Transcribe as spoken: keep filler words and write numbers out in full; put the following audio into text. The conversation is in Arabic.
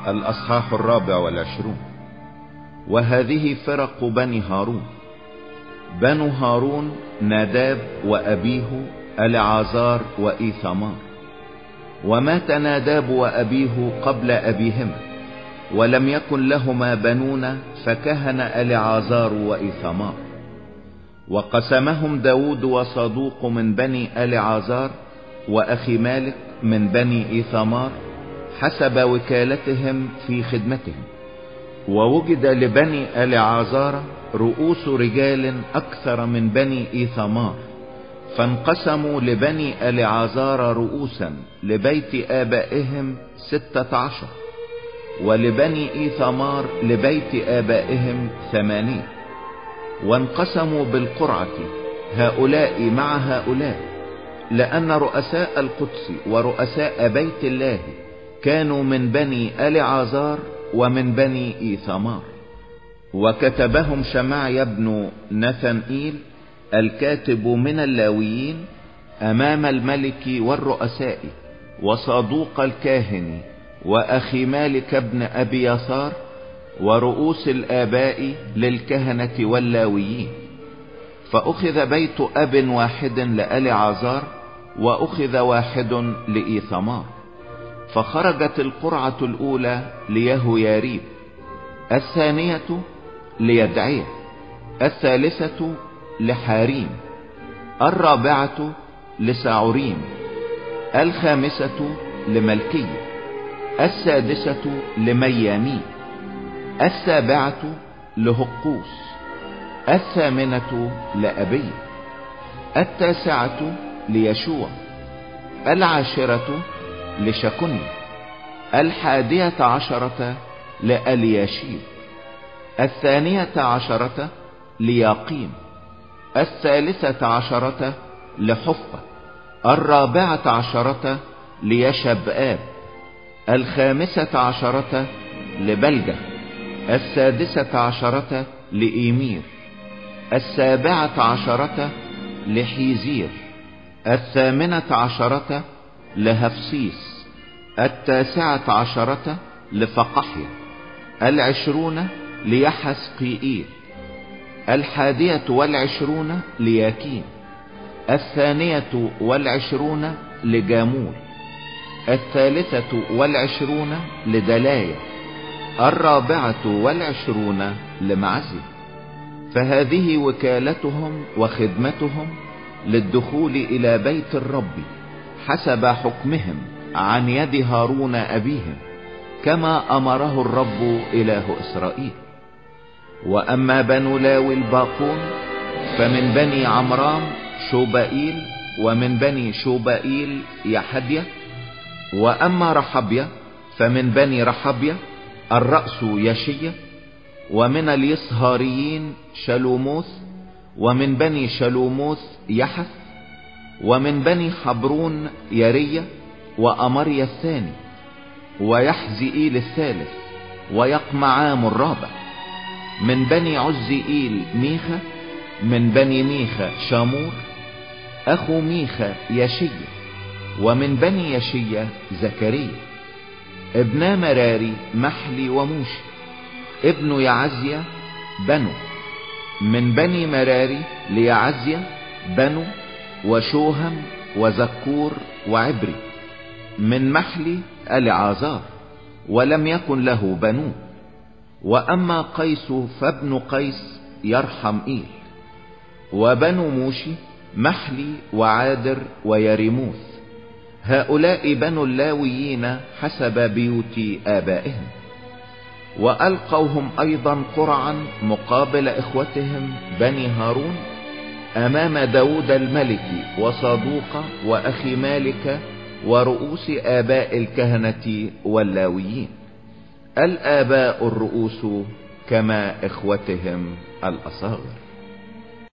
الأصحاح الرابع والعشرون. وهذه فرق بني هارون. بنو هارون ناداب وأبيه العازار وإيثمار. ومات ناداب وأبيه قبل أبيهما، ولم يكن لهما بنون، فكهن العازار وإيثمار. وقسمهم داود وصدوق من بني العازار، وأخي مالك من بني إيثمار، حسب وكالتهم في خدمتهم. ووجد لبني العازار رؤوس رجال أكثر من بني إيثمار، فانقسموا لبني العازار رؤوسا لبيت آبائهم ستة عشر، ولبني إيثمار لبيت آبائهم ثمانية. وانقسموا بالقرعة هؤلاء مع هؤلاء، لأن رؤساء القدس ورؤساء بيت الله كانوا من بني العازار ومن بني إيثمار. وكتبهم شمعيا بن نثنئيل الكاتب من اللاويين أمام الملك والرؤساء، وصادوق الكاهن، وأخي مالك بن أبي يسار، ورؤوس الآباء للكهنة واللاويين. فأخذ بيت أب واحد لألعازار، وأخذ واحد لإيثمار. فخرجت القرعة الأولى ليهوياريب، الثانية ليدعية، الثالثة لحاريم، الرابعة لسعوريم، الخامسة لملكي، السادسة لميامين، السابعة لهقوس، الثامنة لأبي، التاسعة ليشوع، العاشرة لشكني، الحادية عشرة لألياشيب، الثانية عشرة لياقيم، الثالثة عشرة لحفة، الرابعة عشرة ليشبآب، الخامسة عشرة لبلجة، السادسة عشرة لإيمير، السابعة عشرة لحيزير، الثامنة عشرة لهفسيس، التاسعة عشرة لفقحيا، العشرون ليحسقيئيل، الحادية والعشرون لياكين، الثانية والعشرون لجامول، الثالثة والعشرون لدلايا، الرابعة والعشرون لمعزي. فهذه وكالتهم وخدمتهم للدخول إلى بيت الرب حسب حكمهم عن يد هارون أبيهم، كما أمره الرب إله إسرائيل. وأما بنو لاوي الباقون فمن بني عمرام شوبائيل، ومن بني شوبائيل يحديا. وأما رحبيا فمن بني رحبيا الرأس يشيا، ومن اليصهاريين شلوموث، ومن بني شلوموث يحث، ومن بني حبرون يريا، وأمريا الثاني، ويحزئيل الثالث، ويقمعام الرابع. من بني عزئيل ميخا، من بني ميخا شامور أخو ميخا يشيا، ومن بني يشيا زكريا. ابنا مراري محلي وموشي، ابن يعزيا بنو. من بني مراري ليعزيا بنو، وشوهم وزكور وعبري. من محلي العازار، ولم يكن له بنو. وأما قيس فابن قيس يرحم إيل. وبنو موشي محلي وعادر ويريموث. هؤلاء بنو اللاويين حسب بيوت آبائهم. وألقوهم أيضا قرعا مقابل إخوتهم بني هارون أمام داود الملك وصادوق وأخي مالك ورؤوس آباء الكهنة واللاويين. الآباء الرؤوس كما إخوتهم الأصاغر.